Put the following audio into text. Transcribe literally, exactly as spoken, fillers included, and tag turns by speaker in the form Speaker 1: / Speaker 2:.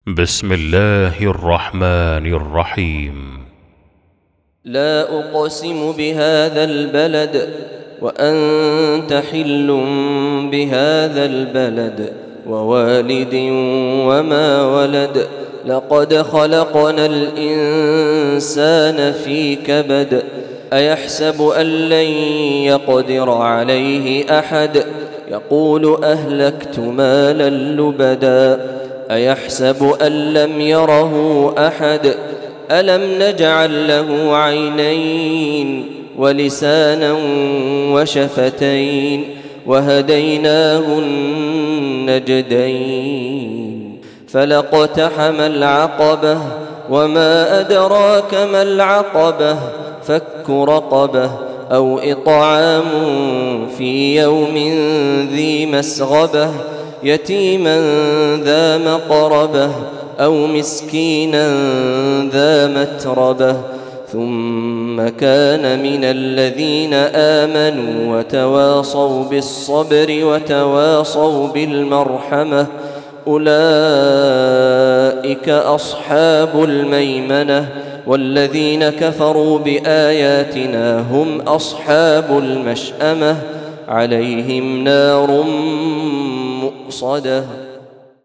Speaker 1: بسم الله الرحمن الرحيم.
Speaker 2: لا أقسم بهذا البلد وأنت حل بهذا البلد ووالد وما ولد لقد خلقنا الإنسان في كبد أيحسب أن لن يقدر عليه أحد يقول أهلكت مالا لبدا أيحسب أن لم يره أحد ألم نجعل له عينين ولسانا وشفتين وهديناه النجدين فلاقتحم العقبة وما أدراك ما العقبة فك رقبة أو إطعام في يوم ذي مسغبة يتيما ذا مقربة أو مسكينا ذا متربة ثم كان من الذين آمنوا وتواصوا بالصبر وتواصوا بالمرحمة أولئك أصحاب الميمنة والذين كفروا بآياتنا هم أصحاب المشأمة عليهم نار مؤصدة.